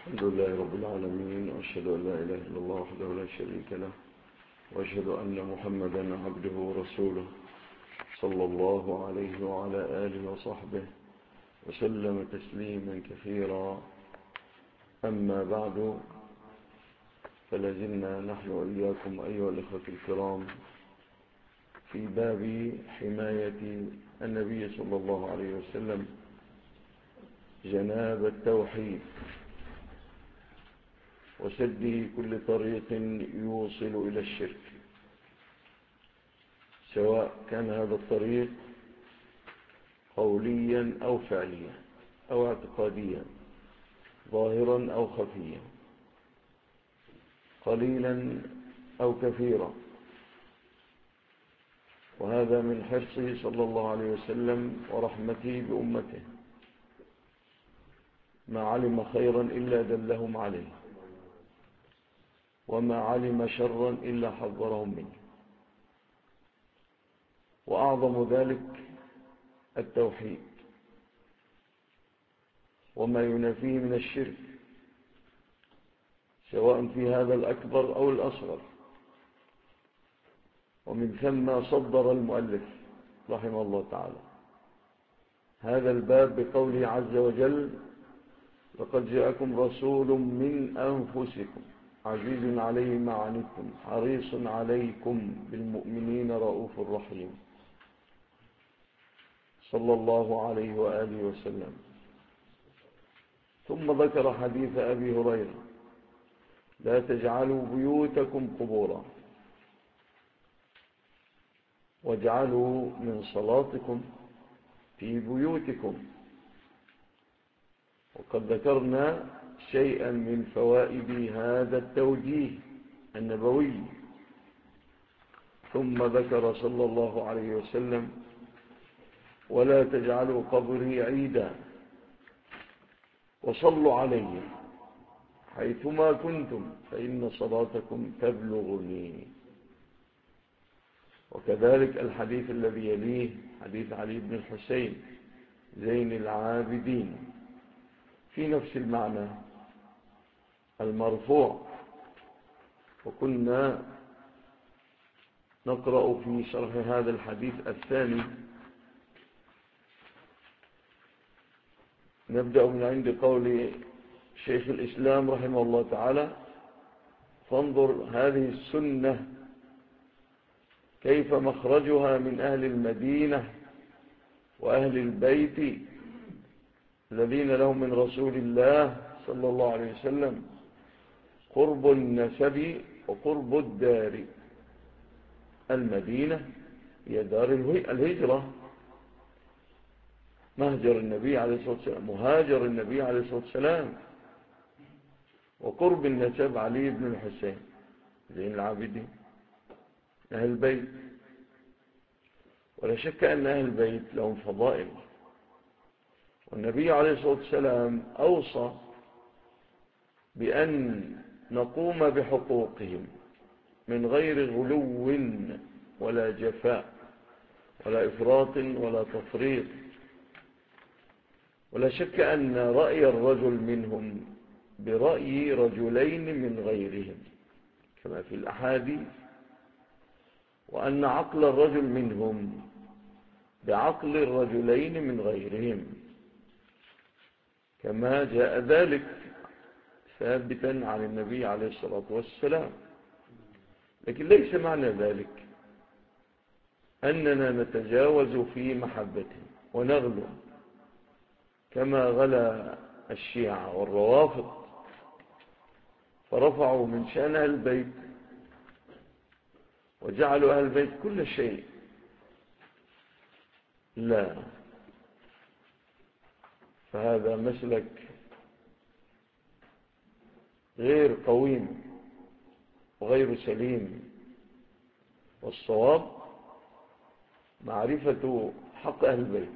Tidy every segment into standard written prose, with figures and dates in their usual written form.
الحمد لله رب العالمين، وأشهد أن لا إله إلا الله وحده لا شريك له، وأشهد أن محمدا عبده ورسوله صلى الله عليه وعلى آله وصحبه وسلم تسليما كثيرا. أما بعد، فلازلنا نحن وإياكم أيها الإخوة الكرام في باب حماية النبي صلى الله عليه وسلم جناب التوحيد وسده كل طريق يوصل إلى الشرك، سواء كان هذا الطريق قوليا أو فعليا أو اعتقاديا، ظاهرا أو خفيا، قليلا أو كثيرا. وهذا من حرصه صلى الله عليه وسلم ورحمته بأمته، ما علم خيرا إلا دلهم عليه، وما علم شرا إلا حذرهم منه. وأعظم ذلك التوحيد وما ينافيه من الشرك، سواء في هذا الأكبر أو الأصغر. ومن ثم صدر المؤلف رحمه الله تعالى هذا الباب بقوله عز وجل: لقد جاءكم رسول من أنفسكم عزيز عليه ما عنتم حريص عليكم بالمؤمنين رؤوف رحيم، صلى الله عليه وآله وسلم. ثم ذكر حديث أبي هريرة: لا تجعلوا بيوتكم قبورا واجعلوا من صلاتكم في بيوتكم. وقد ذكرنا شيئا من فوائد هذا التوجيه النبوي. ثم ذكر صلى الله عليه وسلم: ولا تجعلوا قبري عيدا وصلوا علي حيثما كنتم فإن صلاتكم تبلغني. وكذلك الحديث الذي يليه حديث علي بن الحسين زين العابدين في نفس المعنى المرفوع. وكنا نقرأ في شرح هذا الحديث الثاني. نبدأ من عند قول شيخ الإسلام رحمه الله تعالى: فانظر هذه السنة كيف مخرجها من أهل المدينة وأهل البيت الذين لهم من رسول الله صلى الله عليه وسلم قرب النسب وقرب الدار. المدينة هي دار الهجرة، مهجر النبي عليه الصلاة والسلام، مهاجر النبي عليه الصلاة والسلام. وقرب النسب علي بن الحسين زين العابدين أهل البيت. ولا شك أن أهل البيت لهم فضائل، والنبي عليه الصلاة والسلام أوصى بأن نقوم بحقوقهم من غير غلو ولا جفاء ولا إفراط ولا تفريط. ولا شك أن رأي الرجل منهم برأي رجلين من غيرهم كما في الأحاديث، وأن عقل الرجل منهم بعقل الرجلين من غيرهم كما جاء ذلك ثابتا عن النبي عليه الصلاة والسلام. لكن ليس معنى ذلك أننا نتجاوز في محبته ونغلو كما غلا الشيعة والروافض، فرفعوا من شأن أهل البيت وجعلوا أهل البيت كل شيء. لا، فهذا مسلك غير قويم وغير سليم. والصواب معرفة حق أهل البيت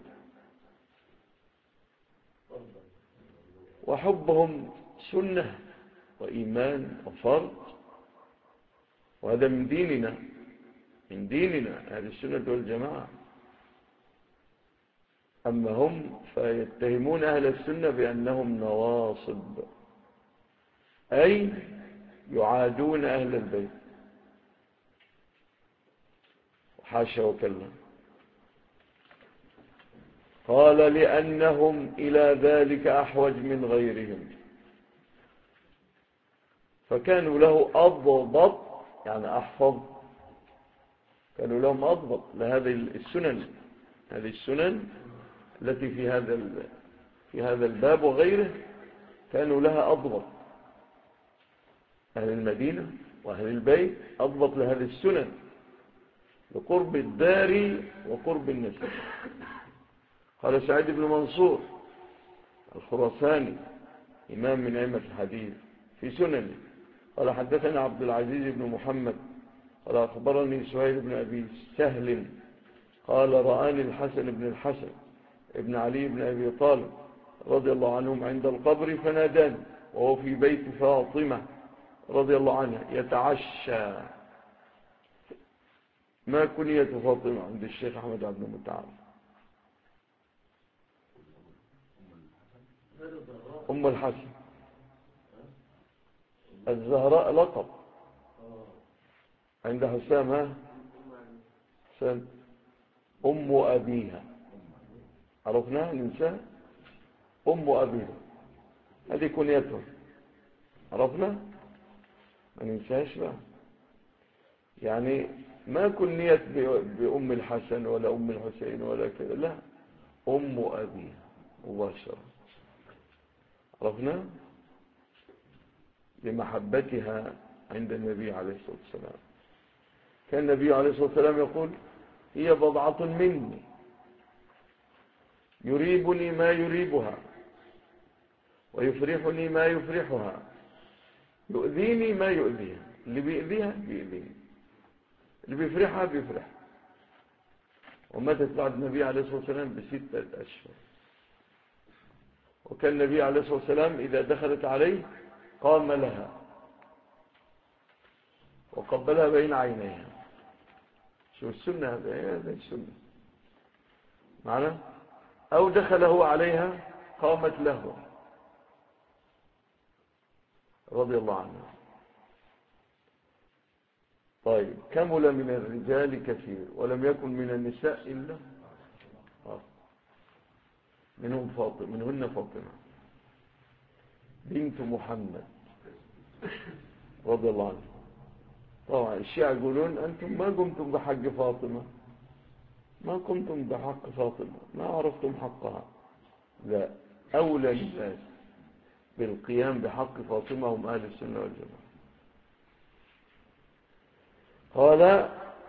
وحبهم سنة وإيمان وفرض، وهذا من ديننا، من ديننا أهل السنة والجماعة. أما هم فيتهمون أهل السنة بأنهم نواصب أي يعادون أهل البيت، حاشا وكلا. قال لأنهم إلى ذلك أحوج من غيرهم، فكانوا له أضبط، يعني أحفظ، كانوا لهم أضبط لهذه السنن، هذه السنن التي في هذا الباب وغيره، كانوا لها أضبط. أهل المدينة وأهل البيت أضبط لهذه السنن لقرب الدار وقرب النسب. قال سعيد بن منصور الخراساني إمام من أئمة الحديث في سننه، قال حدثنا عبد العزيز بن محمد قال أخبرني سهيل بن أبي سهل قال رآني الحسن بن الحسن ابن علي بن أبي طالب رضي الله عنهم عند القبر فناداني وهو في بيت فاطمة رضي الله عنها يتعشى. ما كنية فاطمة عند الشيخ أحمد عبد المتعال؟ أم الحسن. الزهراء لقب عند حسام. ها حسام أم أبيها، عرفناها ننساها. أم أبيها هذه كنيتها، عرفنا ما ننساش بقى. يعني ما كنيت بأم الحسن ولا أم الحسين ولا كذا، لا، أم أبيها مباشرة، عرفنا لمحبتها عند النبي عليه الصلاة والسلام. كان النبي عليه الصلاة والسلام يقول هي بضعة مني يريبني ما يريبها ويفرحني ما يفرحها يؤذيني ما يؤذيها. اللي بيؤذيها بيؤذيني، اللي بيفرحها بيفرح. وماتت بعد النبي عليه الصلاة والسلام ب6 أشهر. وكان النبي عليه الصلاة والسلام إذا دخلت عليه قام لها وقبلها بين عينيها. شو السنة هذا السنة معنا. أو دخله عليها قامت له رضي الله عنه. طيب كمل من الرجال كثير ولم يكن من النساء إلا منهن فاطمة بنت محمد رضي الله عنه. طبعا الشيعة يقولون أنتم ما قمتم بحق فاطمة، ما قمتم بحق فاطمة، ما عرفتم حقها. لا، أولى الناس بالقيام بحق فاطمة هم أهل السنة والجماعة. قال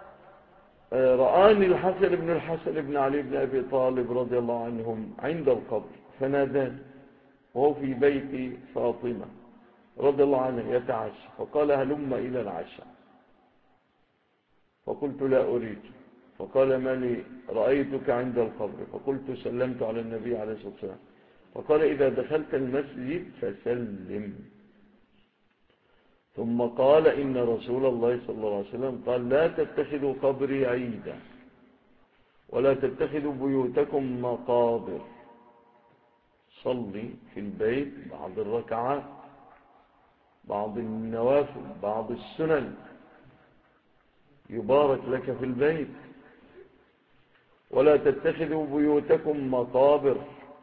رآني الحسن بن علي بن أبي طالب رضي الله عنهم عند القبر فناداني وهو في بيت فاطمة رضي الله عنها يتعشى، فقال هلم إلى العشاء، فقلت لا أريد. فقال ما لي رأيتك عند القبر؟ فقلت سلمت على النبي عليه الصلاة والسلام. فقال إذا دخلت المسجد فسلم. ثم قال إن رسول الله صلى الله عليه وسلم قال لا تتخذوا قبري عيدا ولا تتخذوا بيوتكم مقابر. صلي في البيت بعض الركعات، بعض النوافل، بعض السنن، يبارك لك في البيت. ولا تتخذوا بيوتكم مقابر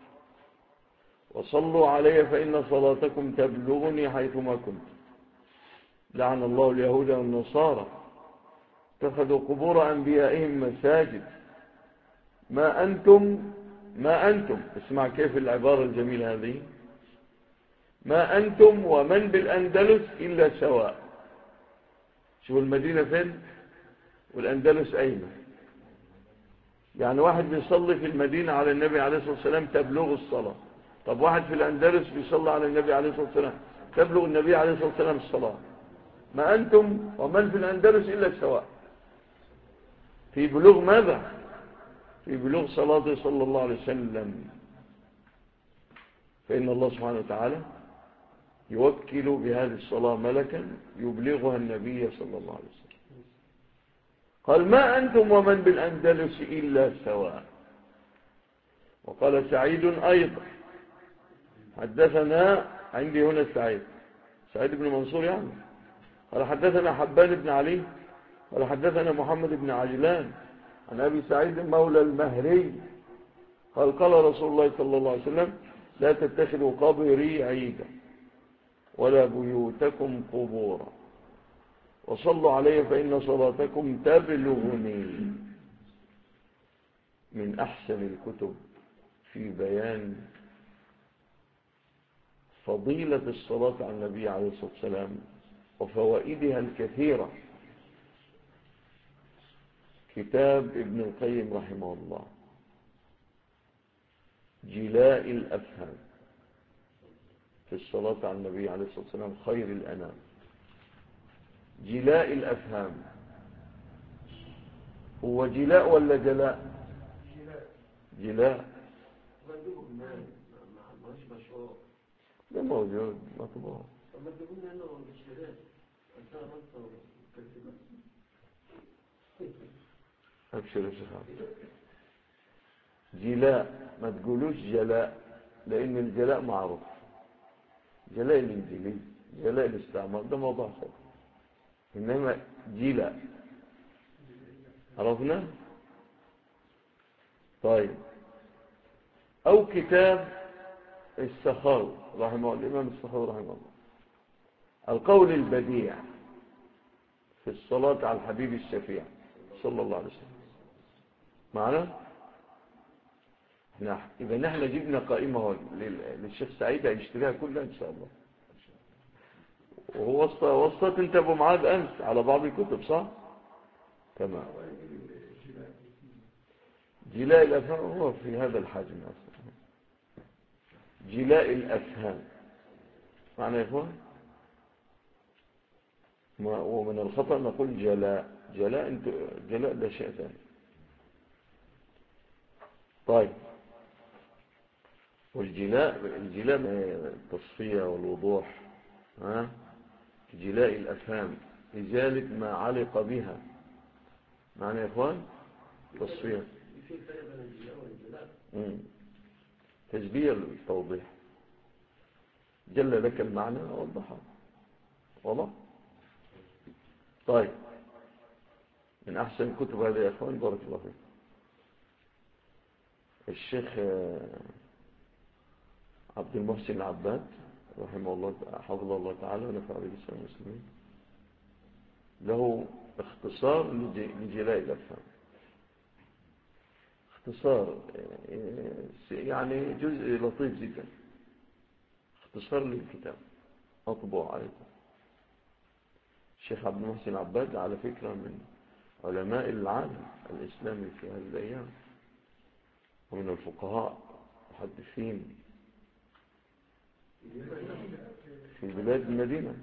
وصلوا علي فإن صلاتكم تبلغني حيثما كنت. لعن الله اليهود والنصارى اتخذوا قبور أنبيائهم مساجد. ما أنتم اسمع كيف العبارة الجميلة هذه، ما أنتم ومن بالأندلس إلا سواء. شوف المدينة فين والأندلس أين؟ يعني واحد بيصلي في المدينة على النبي عليه الصلاة والسلام تبلغ الصلاة. طب واحد في الأندلس بيصلي على النبي عليه الصلاة والسلام تبلغ النبي عليه الصلاة والسلام الصلاة. ما أنتم ومن في الأندلس إلا سواء في بلوغ ماذا؟ في بلوغ صلاة صلى الله عليه وسلم. فإن الله سبحانه وتعالى يوكل بهذه الصلاة ملكا يبلغها النبي صلى الله عليه وسلم. قال ما أنتم ومن بالأندلس إلا سواء. وقال سعيد أيضا حدثنا عندي هنا سعيد بن منصور يعني. قال حدثنا حبان بن علي قال حدثنا محمد بن عجلان عن أبي سعيد مولى المهري قال قال رسول الله صلى الله عليه وسلم لا تتخذوا قبري عيدا ولا بيوتكم قبورا وصلوا علي فإن صلاتكم تبلغني. من أحسن الكتب في بيان فضيلة الصلاة على النبي عليه الصلاة والسلام وفوائدها الكثيرة كتاب ابن القيم رحمه الله جلاء الأفهام في الصلاة على النبي عليه الصلاة والسلام خير الأنام. جلاء الأفهام هو جلاء ولا جلاء؟ جلاء ده موجود مطبوع. أبشر يا شيخ. جلاء ما تقولوش جلاء لأن الجلاء معروف. جلاء الإنجليزي جلاء الاستعمار ده موضوع خير. إنما جلاء عرفنا. طيب أو كتاب السخاوي رحمه الله الإمام السخاوي رحمه الله القول البديع في الصلاة على الحبيب الشفيع صلى الله عليه وسلم. معنا إذا نحن جبنا قائمة للشيخ سعيد هيشتريها كلها إن شاء الله. وهو وصلت انت ابو معاذ أمس على بعض الكتب صح؟ تمام. جلاء الأفهام هو في هذا الحجم أصلا. جلاء الأفهام معنى يا إخوان ومن الخطأ نقول جلاء. جلاء ده شيء ثاني. طيب والجلاء التصفية والوضوح جلاء الأفهام إزالة ما علق بها. معنى يا إخوان تصفية تجبير التوضيح. جل لك المعنى ووضحه واضح. طيب من أحسن كتب هذا يا إخوان بارك الله فيك الشيخ عبد المحسن العباد رحمه الله حفظه الله تعالى ونفع به المسلمين له اختصار لجلاء الأفهام. اختصار يعني جزء لطيف جدا اختصار للكتاب أطبع عليكم. الشيخ عبد المحسن العباد على فكرة من علماء العالم الإسلامي في هذه الأيام ومن الفقهاء محدثين في بلاد المدينة.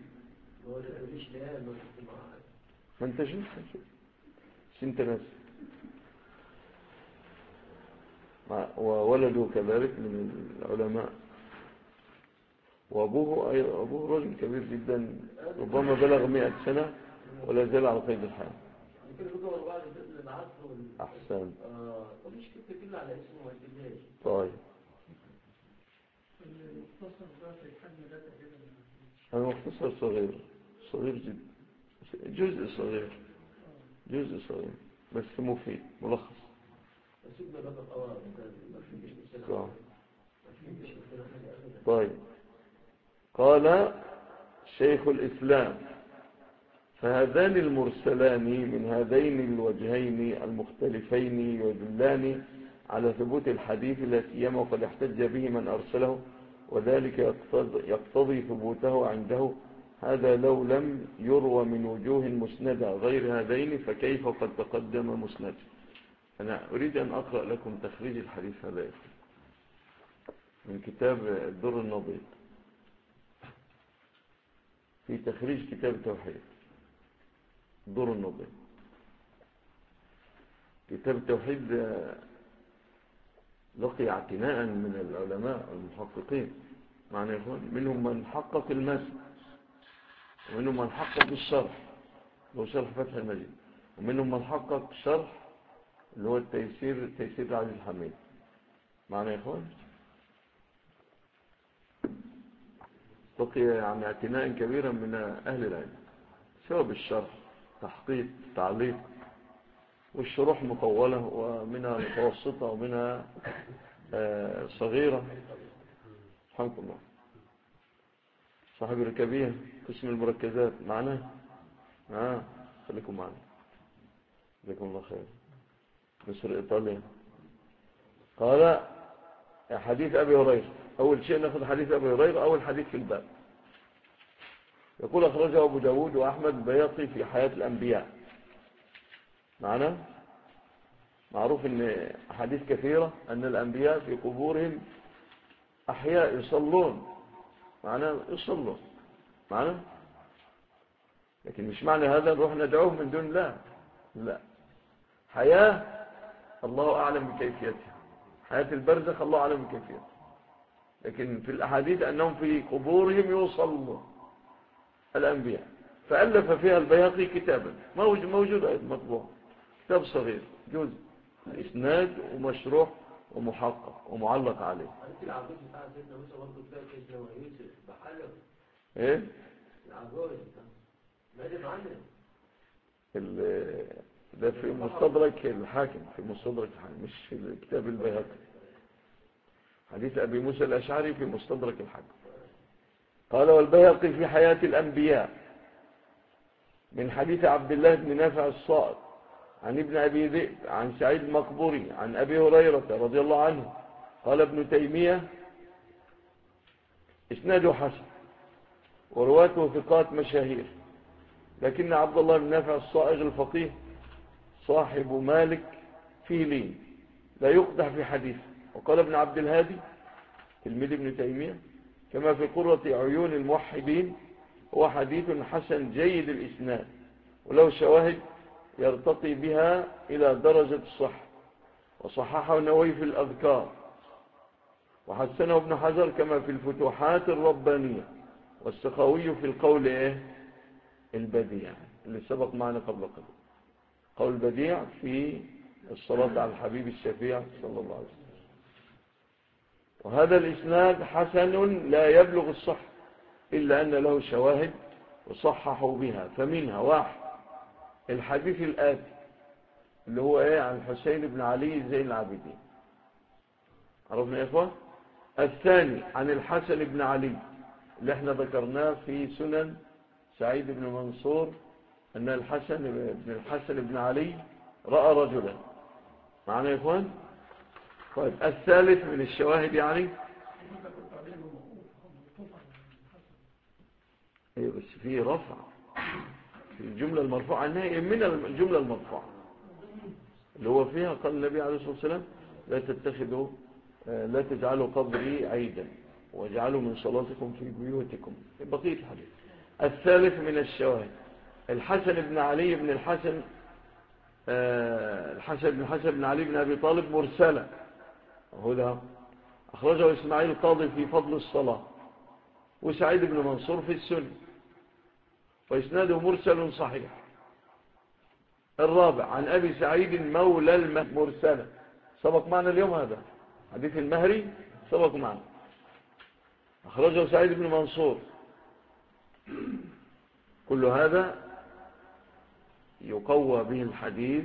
ما انت شوف انت ناس وولده كذلك من العلماء وأبوه رجل كبير جدا ربما بلغ 100 سنة ولا زال على قيد الحياة. أحسن. طيب المختصر صغير جدا جزء صغير بس مفيد ملخص. طيب قال شيخ الإسلام فهذان المرسلان من هذين الوجهين المختلفين يدلان على ثبوت الحديث لا سيما وقد احتج به من أرسله وذلك يقتضي ثبوته عنده. هذا لو لم يروى من وجوه مسندة غير هذين فكيف قد تقدم مسند. أنا أريد أن أقرأ لكم تخريج الحديث هذا من كتاب الدر النضيد في تخريج كتاب التوحيد. الدر النضيد كتاب التوحيد لقي اعتناء من العلماء المحققين. معنى يكون منهم من حقق المتن ومنهم من حقق الشرح اللي هو شرح فتح المجيد ومنهم من حقق شرح اللي هو التيسير العزيز الحميد. معنى يا اخوان بقي يعني اعتناء كبيرا من أهل العلم، سواء بالشرح، تحقيق، تعليق، والشروح مطولة ومنها متوسطة ومنها صغيرة. الحمد لله. صاحب الركابية قسم المركزات معنا. خليكم معنا، جزاكم الله خير. مصر إيطاليا. قال حديث أبي هريرة. أول شيء نأخذ حديث أبي هريرة، أول حديث في الباب. يقول أخرجه أبو داود وأحمد البيهقي في حياة الأنبياء. معنا معروف أن حديث كثيرة أن الأنبياء في قبورهم أحياء يصلون. معنا يصلون معنا، لكن مش معنى هذا نروح ندعوه من دون الله. لا، حياة الله أعلم بكيفيتها، حياة البرزخ الله أعلم بكيفيتها، لكن في الأحاديث أنهم في قبورهم يصلون الأنبياء. فألف فيها البيهقي كتابا موجود أيضا مطبوع، كتاب صغير جزء الإسناد ومشروح ومحقق ومعلق عليه. ايه ده في مستدرك الحاكم، في مستدرك الحاكم مش في كتاب البيهقي. حديث أبي موسى الأشعري في مستدرك الحاكم. قال والبيهقي في حياة الأنبياء من حديث عبد الله بن نافع الصائغ عن ابن أبي ذئب عن سعيد المقبوري عن أبي هريرة رضي الله عنه قال ابن تيمية إسناده حسن ورواته ثقات مشاهير، لكن عبد الله بن نافع الصائغ الفقيه صاحب مالك فيه لين لا يقدح في حديثه. وقال ابن عبد الهادي تلميذ ابن تيمية كما في قرة عيون الموحدين هو حديث حسن جيد الإسناد ولو شواهد يرتقي بها إلى درجة الصحة، وصححه النووي في الأذكار وحسنه ابن حجر كما في الفتوحات الربانية، والسخاوي في القول البديع اللي سبق معنا قبل قليل، قول البديع في الصلاة على الحبيب الشفيع صلى الله عليه وسلم. وهذا الإسناد حسن لا يبلغ الصح إلا أن له شواهد وصححوا بها، فمنها واحد الحديث الآتي اللي هو عن الحسين بن علي زين العابدين، عرفنا يا إخوة. الثاني عن الحسن بن علي اللي احنا ذكرناه في سنن سعيد بن منصور أن الحسن بن علي رأى رجلا. معنا يا إخوان. طيب الثالث من الشواهد يعني ايه بس فيه رفع في الجملة المرفوعة عنها من الجملة المرفوعة اللي هو فيها قال النبي عليه الصلاة والسلام لا تجعلوا قبري عيدا واجعلوا من صلاتكم في بيوتكم، بقية الحديث. الثالث من الشواهد الحسن بن علي بن الحسن بن علي بن أبي طالب مرسلا، هذا أخرجه إسماعيل القاضي في فضل الصلاة وسعيد بن منصور في السنة وإسناده مرسل صحيح. الرابع عن أبي سعيد مولى مرسلا سبق معنا اليوم، هذا حديث المهري سبق معنا، أخرجه سعيد بن منصور. كل هذا يقوى به الحديث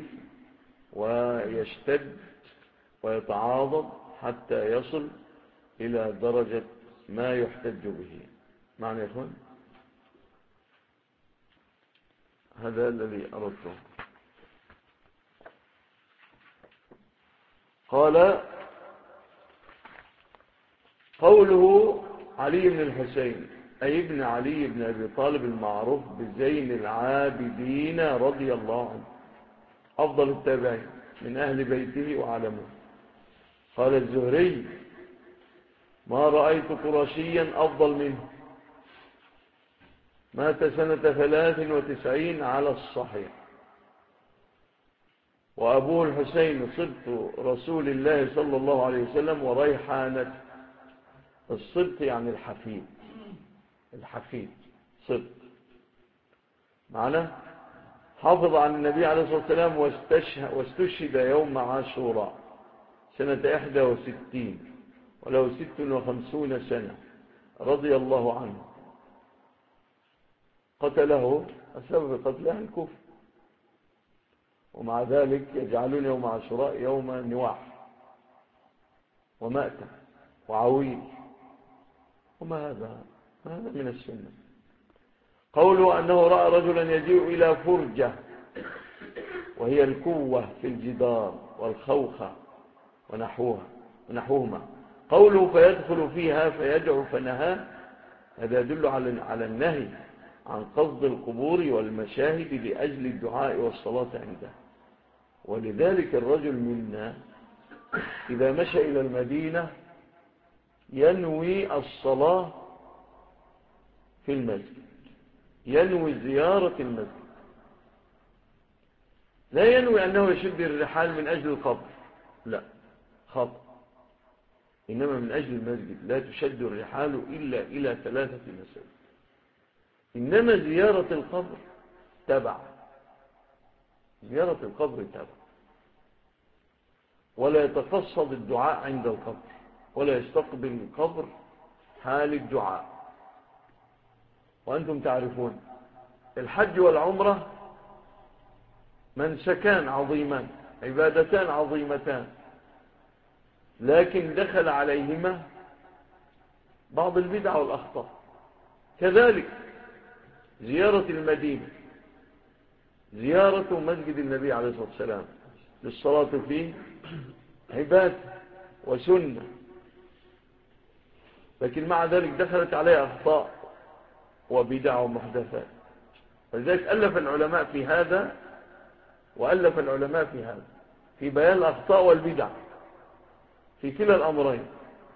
ويشتد ويتعاضد حتى يصل إلى درجة ما يحتج به. معنى يا إخوان هذا الذي أردته. قال قوله علي بن الحسين أي ابن علي بن أبي طالب المعروف بزين العابدين رضي الله عنه أفضل التابعين من أهل بيته وعلمه. قال الزهري ما رأيت قرشيا أفضل منه، مات سنة 93 على الصحيح، وأبوه الحسين صبت رسول الله صلى الله عليه وسلم وريحانته. الصبت يعني الحفيد صبت معنا. حافظ عن النبي عليه الصلاة والسلام واستشهد يوم عاشوراء سنة 61 وله 56 سنة رضي الله عنه قتله سبب قتله الكفر، ومع ذلك يجعلون يوم عاشوراء يوم نواح ومأتة وعويل، وما هذا من السنة. قوله أنه رأى رجلا يجيء إلى فرجة، وهي الكوة في الجدار والخوخة ونحوهما. قوله فيدخل فيها فيدعو فنهاه، هذا يدل على النهي عن قصد القبور والمشاهد لأجل الدعاء والصلاة عنده. ولذلك الرجل منا إذا مشى إلى المدينة ينوي الصلاة في المسجد، ينوي زيارة المسجد، لا ينوي أنه يشد الرحال من أجل القبر، لا، خطأ. إنما من أجل المسجد. لا تشد الرحال إلا إلى 3 مساجد. إنما زيارة القبر تبع، زيارة القبر تبع، ولا يتقصد الدعاء عند القبر، ولا يستقبل القبر حال الدعاء. وأنتم تعرفون الحج والعمرة منسكان عظيمان، عبادتان عظيمتان، لكن دخل عليهما بعض البدع والأخطاء. كذلك زيارة المدينة، زيارة مسجد النبي عليه الصلاة والسلام للصلاة فيه عبادة وسنة، لكن مع ذلك دخلت عليه أخطاء وبدع ومحدثات. فلذلك ألف العلماء في هذا، وألف العلماء في هذا، في بيان الأخطاء والبدع في كلا الأمرين.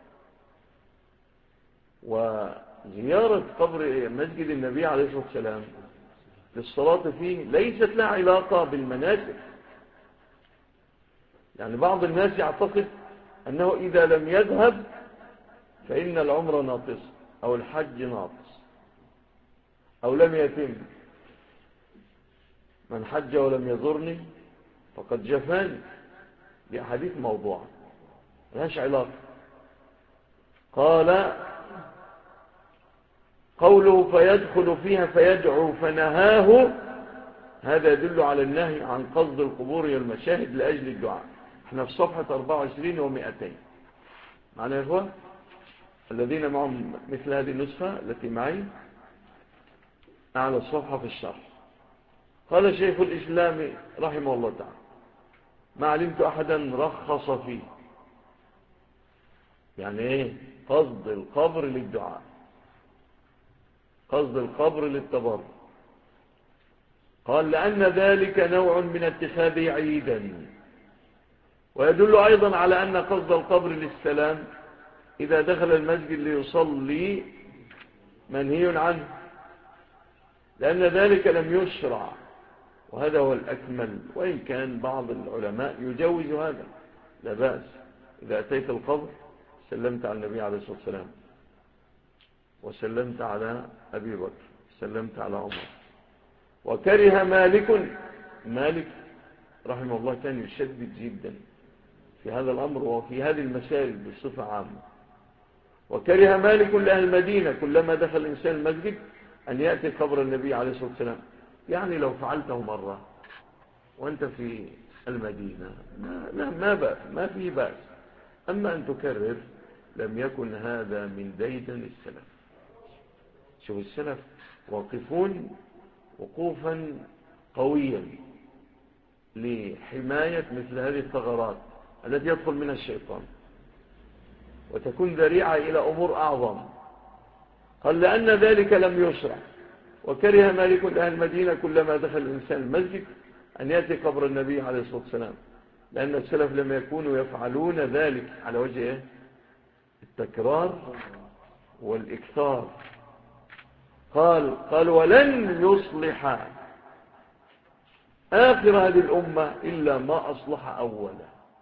وزيارة قبر مسجد النبي عليه الصلاة والسلام للصلاة فيه ليست لها علاقة بالمناسك. يعني بعض الناس يعتقد أنه إذا لم يذهب فإن العمر ناقص أو الحج ناقص أو لم يتم. من حج ولم يزرني فقد جفاني، دي حديث موضوع ملهاش علاقة. قال قوله فيدخل فيها فيدعو فنهاه، هذا يدل على النهي عن قصد القبور والمشاهد لأجل الدعاء. احنا في صفحة 24 و200 معنا يا إخوة الذين معهم مثل هذه النسخة التي معي أعلى الصفحة في الشرح. قال شيخ الإسلام رحمه الله تعالى ما علمت أحدا رخص فيه. يعني ايه قصد القبر للدعاء، قصد القبر للتبرك؟ قال لأن ذلك نوع من اتخاذه عيدا، ويدل أيضا على أن قصد القبر للسلام إذا دخل المسجد ليصلي منهي عنه، لأن ذلك لم يشرع، وهذا هو الأكمل. وإن كان بعض العلماء يجوز هذا، لا بأس. إذا أتيت القبر سلمت على النبي عليه الصلاة والسلام، وسلمت على أبي بكر، سلمت على عمر. وكره مالك رحمه الله كان يشدد جدا في هذا الأمر وفي هذه المسائل بصفة عامة. وكره مالك لأهل المدينة كلما دخل الإنسان المسجد أن يأتي قبر النبي عليه الصلاة والسلام. يعني لو فعلته مرة وأنت في المدينة ما بأس، ما فيه بأس. أما أن تكرر لم يكن هذا من ديدن السلف. شوف السلف واقفون وقوفا قويا لحماية مثل هذه الثغرات التي يدخل منها الشيطان وتكون ذريعة إلى أمور أعظم. قال لأن ذلك لم يشرع. وكره مالك لأهل المدينة كلما دخل الإنسان المسجد أن يأتي قبر النبي عليه الصلاة والسلام، لأن السلف لم يكونوا يفعلون ذلك على وجه التكرار والإكثار. قال ولن يصلح آخر هذه الأمة إلا ما أصلح أولا.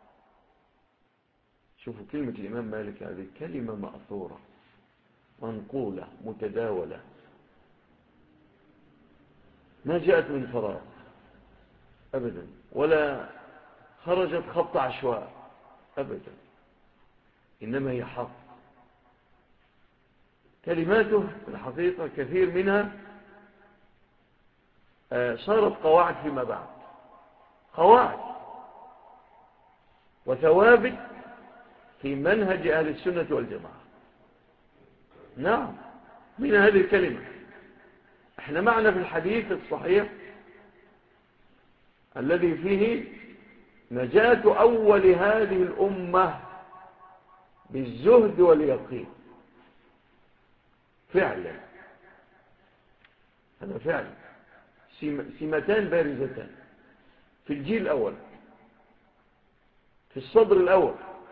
شوفوا كلمة الإمام مالك، هذه كلمة مأثورة منقولة متداولة، ما جاءت من فراغ أبدا، ولا خرجت خط عشواء أبدا، إنما هي حق. كلماته في الحقيقة كثير منها صارت قواعد فيما بعد، قواعد وثوابت في منهج أهل السنة والجماعة. نعم، من هذه الكلمة احنا معنا في الحديث الصحيح الذي فيه نجاة أول هذه الأمة بالزهد واليقين. فعلا هذا فعلا سمتان بارزتان في الجيل الأول، في الصدر الأول،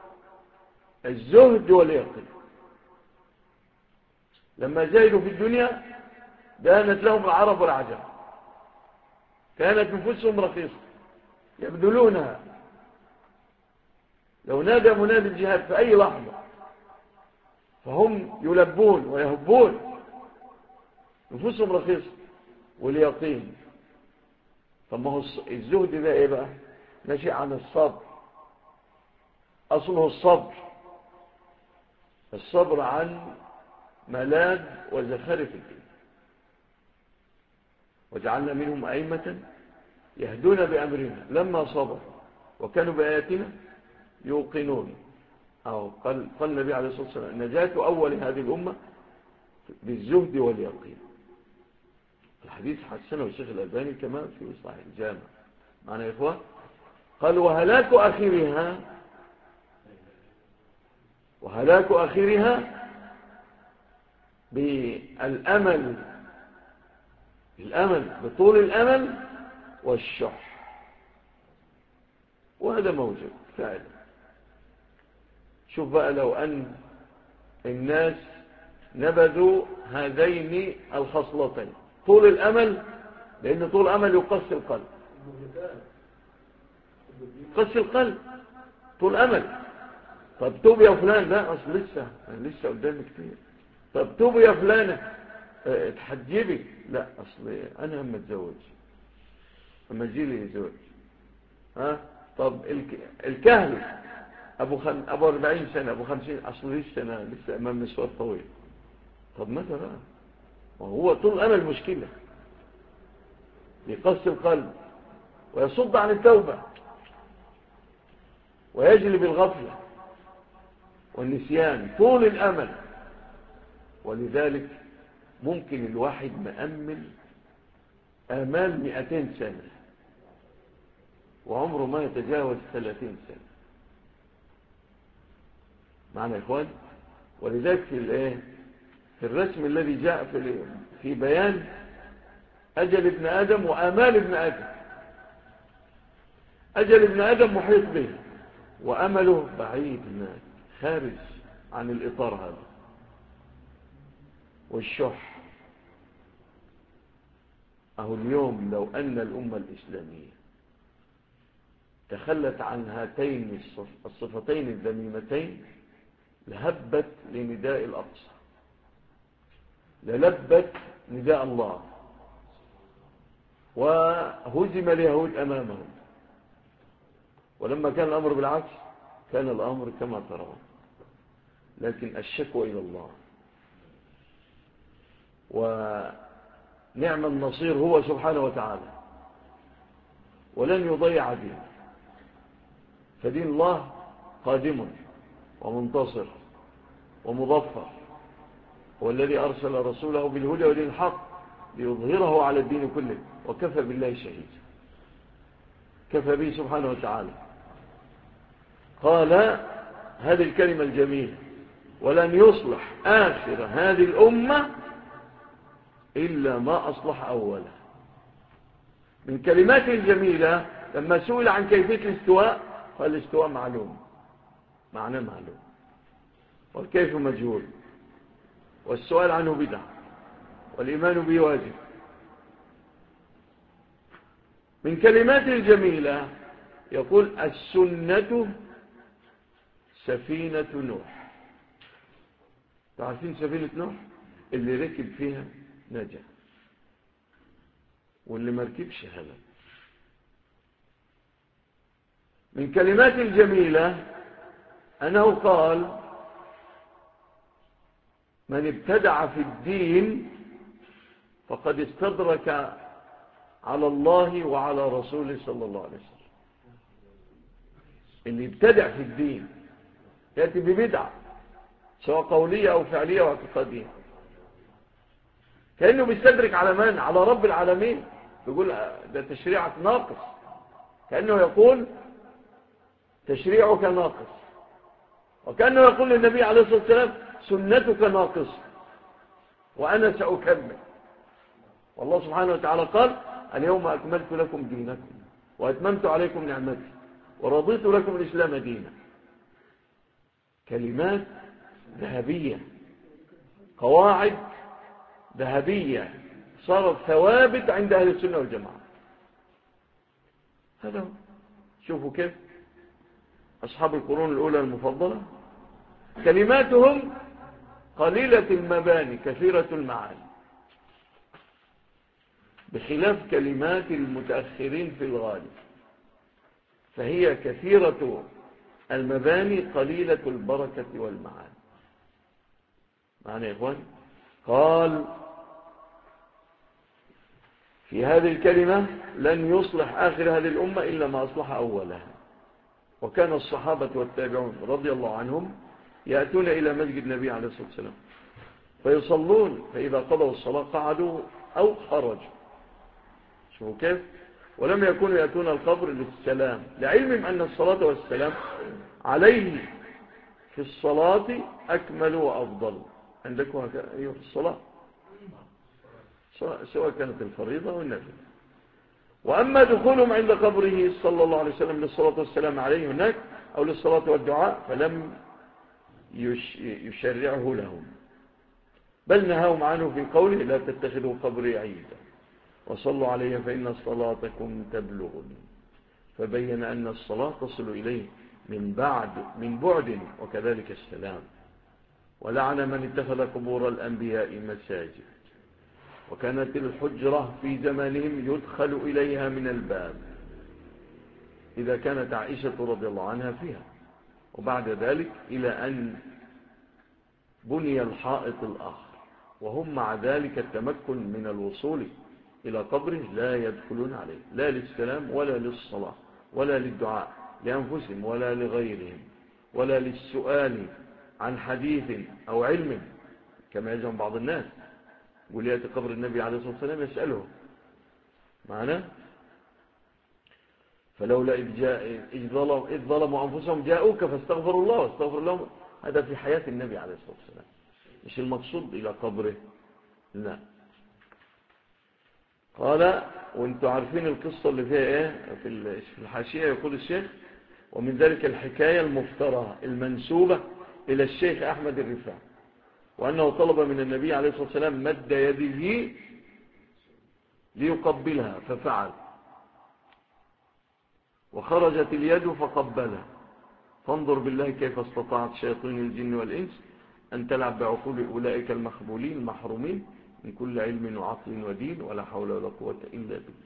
الزهد واليقين. لما زهدوا في الدنيا دانت لهم العرب والعجم، كانت نفوسهم رخيصة يبذلونها. لو نادى منادي الجهاد في أي لحظة فهم يلبون ويهبون، نفوسهم رخيصة. واليقين، فما هو الزهد ده ايه بقى؟ ناشئ عن الصبر، أصله الصبر، الصبر عن ملاذ وزخارف الدين. وجعلنا منهم أئمة يهدون بأمرنا لما صبروا وكانوا بآياتنا يوقنون. أو قال النبي عليه الصلاة والسلام نجاة أول هذه الأمة بالزهد واليقين. الحديث حسنه الشيخ الألباني كما في صحيح الجامع. معنا يا إخوة؟ قال وهلاك آخرها بالأمل، بطول الأمل والشح. وهذا موجود فعلا. شوف بقى لو أن الناس نبذوا هذين الخصلتين، طول الأمل، لأن طول الأمل يقسي القلب، يقسي القلب طول أمل. طب توب يا فلان، لا أصل لسه قدامي كتير. طب توب يا فلانة، اتحجبي، لا أصل أنا أما أتزوج، أما أجيلي يزوج. طب الكهل أبو 40 سنة، أبو 50، أصل لسه أمام مشوار طويل. طب ماذا بقى؟ وهو طول الأمل مشكلة، يقسي القلب ويصد عن التوبة ويجلب الغفلة والنسيان، طول الأمل. ولذلك ممكن الواحد مأمل آمال 200 سنة وعمره ما يتجاوز 30 سنة. معنا يا إخوان؟ ولذلك في الرسم الذي جاء في بيان أجل ابن آدم وآمال ابن آدم، أجل ابن آدم محيط به وأمله بعيد هناك خارج عن الإطار هذا. والشح، أهو اليوم لو أن الأمة الإسلامية تخلت عن هاتين الصفتين الذميمتين لهبت لنداء الأقصى، للبت نداء الله، وهزم اليهود أمامهم. ولما كان الأمر بالعكس كان الأمر كما ترون. لكن الشكوى إلى الله، ونعم النصير هو سبحانه وتعالى، ولن يضيع دينه. فدين الله قادم ومنتصر ومظفر. هو الذي أرسل رسوله بالهدى ودين الحق ليظهره على الدين كله، وكفى بالله شهيدا، كفى به سبحانه وتعالى. قال هذه الكلمة الجميلة: ولن يصلح آخر هذه الأمة إلا ما أصلح أولها. من كلمات الجميلة لما سئل عن كيفية الاستواء قال الاستواء معلوم، معناه معلوم، والكيف مجهول، والسؤال عنه بدعة، والإيمان به واجب. من كلمات الجميلة يقول السنة سفينة نوح. تعرفين سفينة نوح؟ اللي ركب فيها نجا، واللي مركبش هلك. من كلمات الجميلة أنه قال من ابتدع في الدين فقد استدرك على الله وعلى رسوله صلى الله عليه وسلم. اللي يبتدع في الدين يأتي ببدعة سواء قولية أو فعلية واعتقادية، كأنه بيستدرك على من؟ على رب العالمين، يقول ده تشريعك ناقص، كأنه يقول تشريعك ناقص، وكأنه يقول للنبي عليه الصلاة والسلام سنتك ناقص وأنا سأكمل. والله سبحانه وتعالى قال اليوم أكملت لكم دينكم وأتممت عليكم نعمتي ورضيت لكم الإسلام دينا. كلمات ذهبية، قواعد ذهبية صارت ثوابت عند أهل السنة والجماعة. هذا هو. شوفوا كيف أصحاب القرون الأولى المفضلة كلماتهم قليلة المباني كثيرة المعاني، بخلاف كلمات المتأخرين في الغالب، فهي كثيرة المباني قليلة البركة والمعاني. معنى يا إخوان؟ قال في هذه الكلمة لن يصلح آخر هذه الأمة إلا ما أصلح أولها. وكان الصحابة والتابعون رضي الله عنهم يأتون إلى مسجد النبي عليه الصلاة والسلام فيصلون، فإذا قضوا الصلاة قعدوا أو خرجوا. شوفوا كيف؟ ولم يكونوا يأتون القبر للسلام، لعلمهم أن الصلاة والسلام عليه في الصلاة أكمل وأفضل. عندكم أيها في الصلاة سواء كانت الفريضة والنافلة. وأما دخولهم عند قبره صلى الله عليه وسلم للصلاة والسلام عليه هناك أو للصلاة والدعاء فلم يشرعه لهم، بل نهاهم عنه في قوله لا تتخذوا قبري عيدا وصلوا عليه فإن صلاتكم تبلغني. فبين أن الصلاة تصل إليه من بعد وكذلك السلام. ولعن من اتخذ قبور الأنبياء مساجد. وكانت الحجرة في زمانهم يدخل إليها من الباب إذا كانت عائشة رضي الله عنها فيها، وبعد ذلك إلى أن بني الحائط الآخر، وهم مع ذلك التمكن من الوصول إلى قبره لا يدخلون عليه لا للسلام ولا للصلاة ولا للدعاء لأنفسهم ولا لغيرهم ولا للسؤال عن حديث أو علم كما يزعم بعض الناس، يقول يأتي قبر النبي عليه الصلاة والسلام يسأله معنا. فلولا إذ ظلموا أنفسهم جاءوك فاستغفروا الله واستغفر لهم. هذا في حياة النبي عليه الصلاة والسلام، مش المقصود إلى قبره، لا. قال وانتم عارفين القصة اللي فيها ايه في الحاشية، يقول الشيخ ومن ذلك الحكاية المفترى المنسوبة إلى الشيخ أحمد الرفاعي، وأنه طلب من النبي عليه الصلاة والسلام مد يده ليقبلها ففعل، وخرجت اليد فقبلها. فانظر بالله كيف استطاعت شياطين الجن والإنس أن تلعب بعقول أولئك المخبولين المحرومين من كل علم وعقل ودين، ولا حول ولا قوة إلا بالله.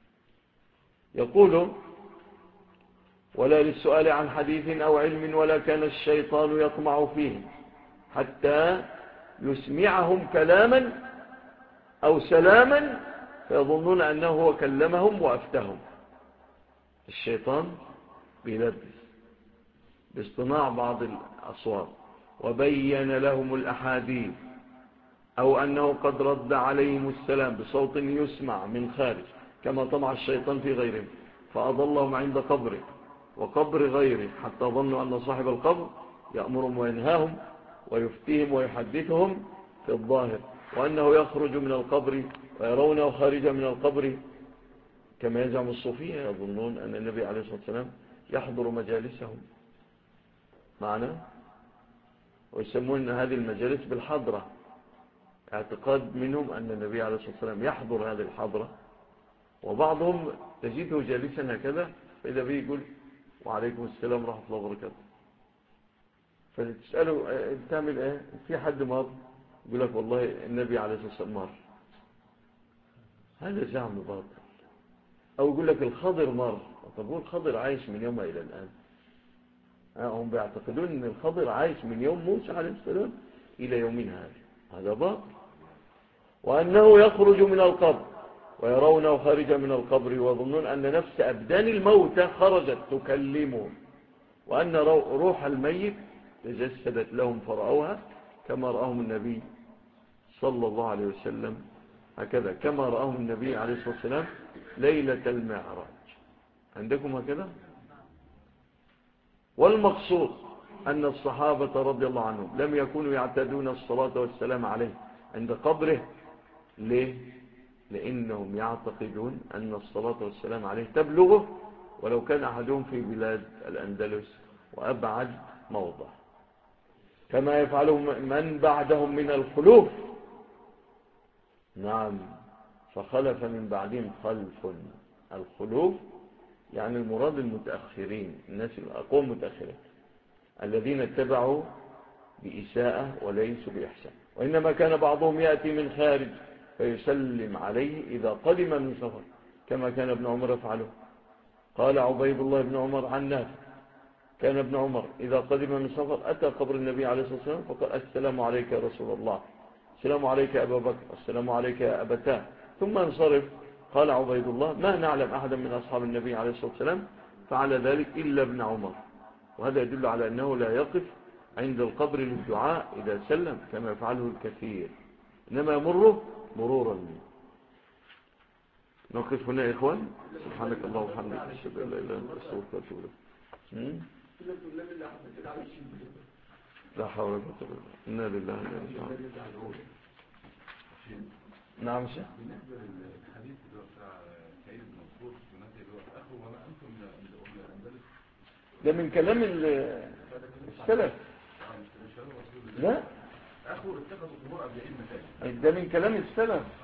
يقول ولا للسؤال عن حديث أو علم، ولا كان الشيطان يطمع فيه حتى يسمعهم كلاما أو سلاما فيظنون أنه هو كلمهم وأفتهم. الشيطان بيلبس باصطناع بعض الأصوات، وبين لهم الأحاديث أو أنه قد رد عليهم السلام بصوت يسمع من خارج كما طمع الشيطان في غيرهم، فأضلهم عند قبره وقبر غيره حتى ظنوا أن صاحب القبر يأمرهم وينهاهم ويفتيهم ويحدثهم في الظاهر، وأنه يخرج من القبر ويرونه خارجا من القبر كما يزعم الصوفية، يظنون أن النبي عليه الصلاة والسلام يحضر مجالسهم معنا، ويسمون هذه المجالس بالحضرة، اعتقاد منهم أن النبي عليه الصلاة والسلام يحضر هذه الحضرة. وبعضهم تجده جالسا هكذا فإذا به يقول وعليكم السلام ورحمة الله وبركاته، فتسأله تعمل ايه؟ في حد مر؟ يقول لك والله النبي عليه الصلاة والسلام مر. هذا زعم باطل. أو يقول لك الخضر مر. طب هو الخضر عايش من يوم إلى الآن؟ هم بيعتقدون أن الخضر عايش من يوم موسى عليه السلام إلى يومنا هذا. هذا باطل. وأنه يخرج من القبر ويرونه خارجا من القبر ويظنون أن نفس أبدان الموتى خرجت تكلمهم، وأن روح الميت تجسدت لهم فرأوها كما رأهم النبي صلى الله عليه وسلم، هكذا كما رأهم النبي عليه الصلاة والسلام ليلة المعراج. عندكم هكذا؟ والمقصود أن الصحابة رضي الله عنهم لم يكونوا يعتدون الصلاة والسلام عليه عند قبره. ليه؟ لأنهم يعتقدون أن الصلاة والسلام عليه تبلغه ولو كان أحدهم في بلاد الأندلس وأبعد موضع، كما يفعله من بعدهم من الخلوف. نعم، فخلف من بعدهم خلف. الخلوف يعني المراد المتأخرين، الناس الأقوم متأخرين الذين اتبعوا بإساءة وليسوا بإحسان، وإنما كان بعضهم يأتي من خارج فيسلم عليه إذا قدم من سفر، كما كان ابن عمر يفعله. قال عبيد الله بن عمر عن نافع كان ابن عمر إذا قدم من سفر أتى قبر النبي عليه الصلاة والسلام فقال السلام عليك يا رسول الله، السلام عليك يا أبا بكر، السلام عليك يا أبتاه، ثم انصرف. قال عبيد الله ما نعلم أحدا من أصحاب النبي عليه الصلاة والسلام فعل ذلك إلا ابن عمر، وهذا يدل على أنه لا يقف عند القبر للدعاء إذا سلم كما يفعله الكثير، إنما يمره مرورا. نقف هنا يا إخوان. سبحانك الله وبحمدك أشهد أن لا إله إلا أنت أستغفرك وأتوب إليك. لا حول ولا قوة إلا بالله. إنا لله وإنا إليه راجعون. نعم شيخ. بالنسبة للحديث اللي هو بتاع سيد منصور ينادي اللي هو أخو وما أنتم الأندلس، ده من كلام السلف. لا أخو اتخذوا قبور أبيعين مساجد. ده من كلام السلف.